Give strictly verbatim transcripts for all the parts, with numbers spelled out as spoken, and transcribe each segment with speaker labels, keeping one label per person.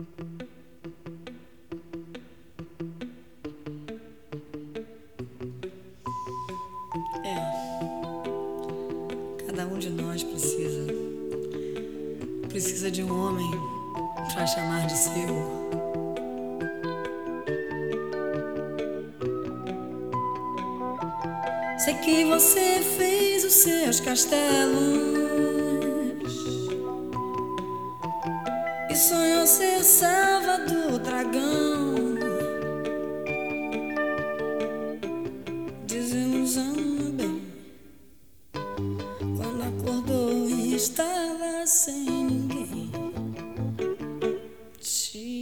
Speaker 1: É, cada um de nós precisa, precisa de um homem pra chamar de seu. Sei que você fez os seus castelos e sonhou ser salva do dragão. Desilusão, meu bem, quando acordou e estava sem ninguém. Te...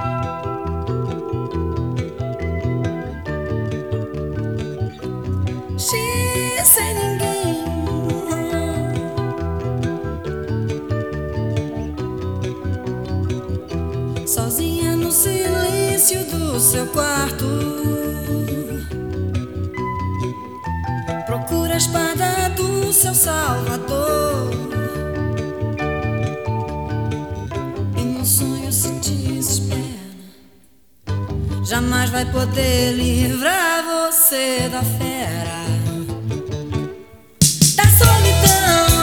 Speaker 1: Te... Sem ninguém. Sozinha no silêncio do seu quarto, procura a espada do seu salvador, e no sonho se desespera. Jamais vai poder livrar você da fera, da solidão.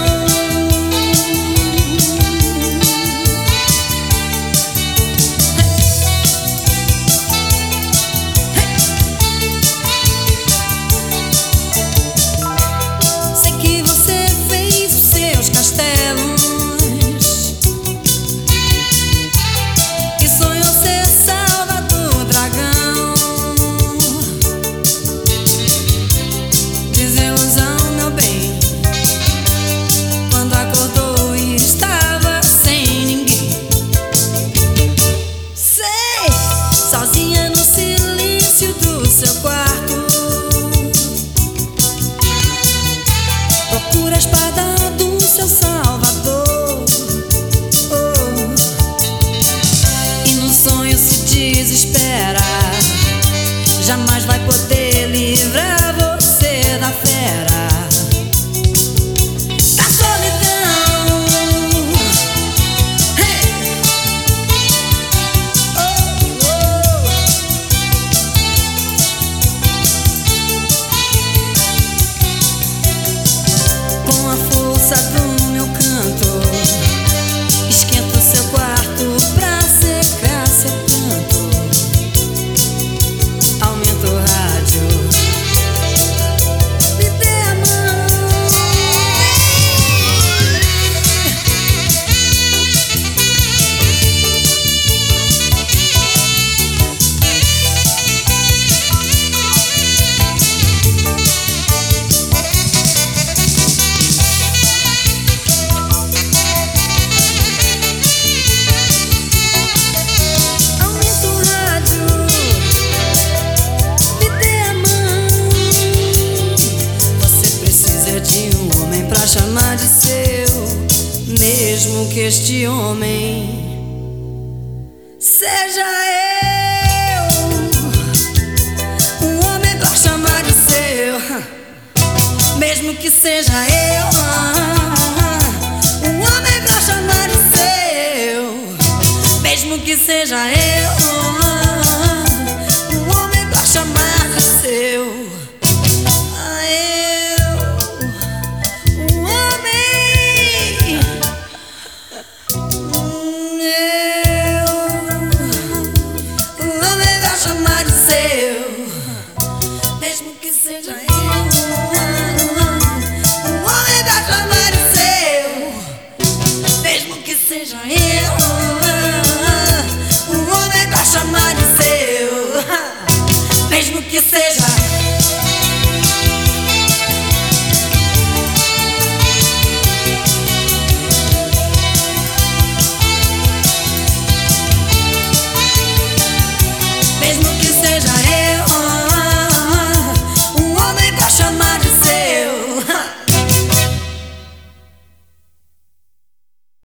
Speaker 1: Procura a espada do seu salvador, oh, e no sonho se desespera. Jamais vai poder livrar você da fera, da solidão. Hey! Oh, oh. Com a força do meu canto, esquenta o seu quarto pra secar seu pranto. Aumenta o rádio, me dê a mão. Pra chamar de seu, mesmo que este homem seja eu. Um homem pra chamar de seu, mesmo que seja eu. Um homem pra chamar de seu, mesmo que seja eu.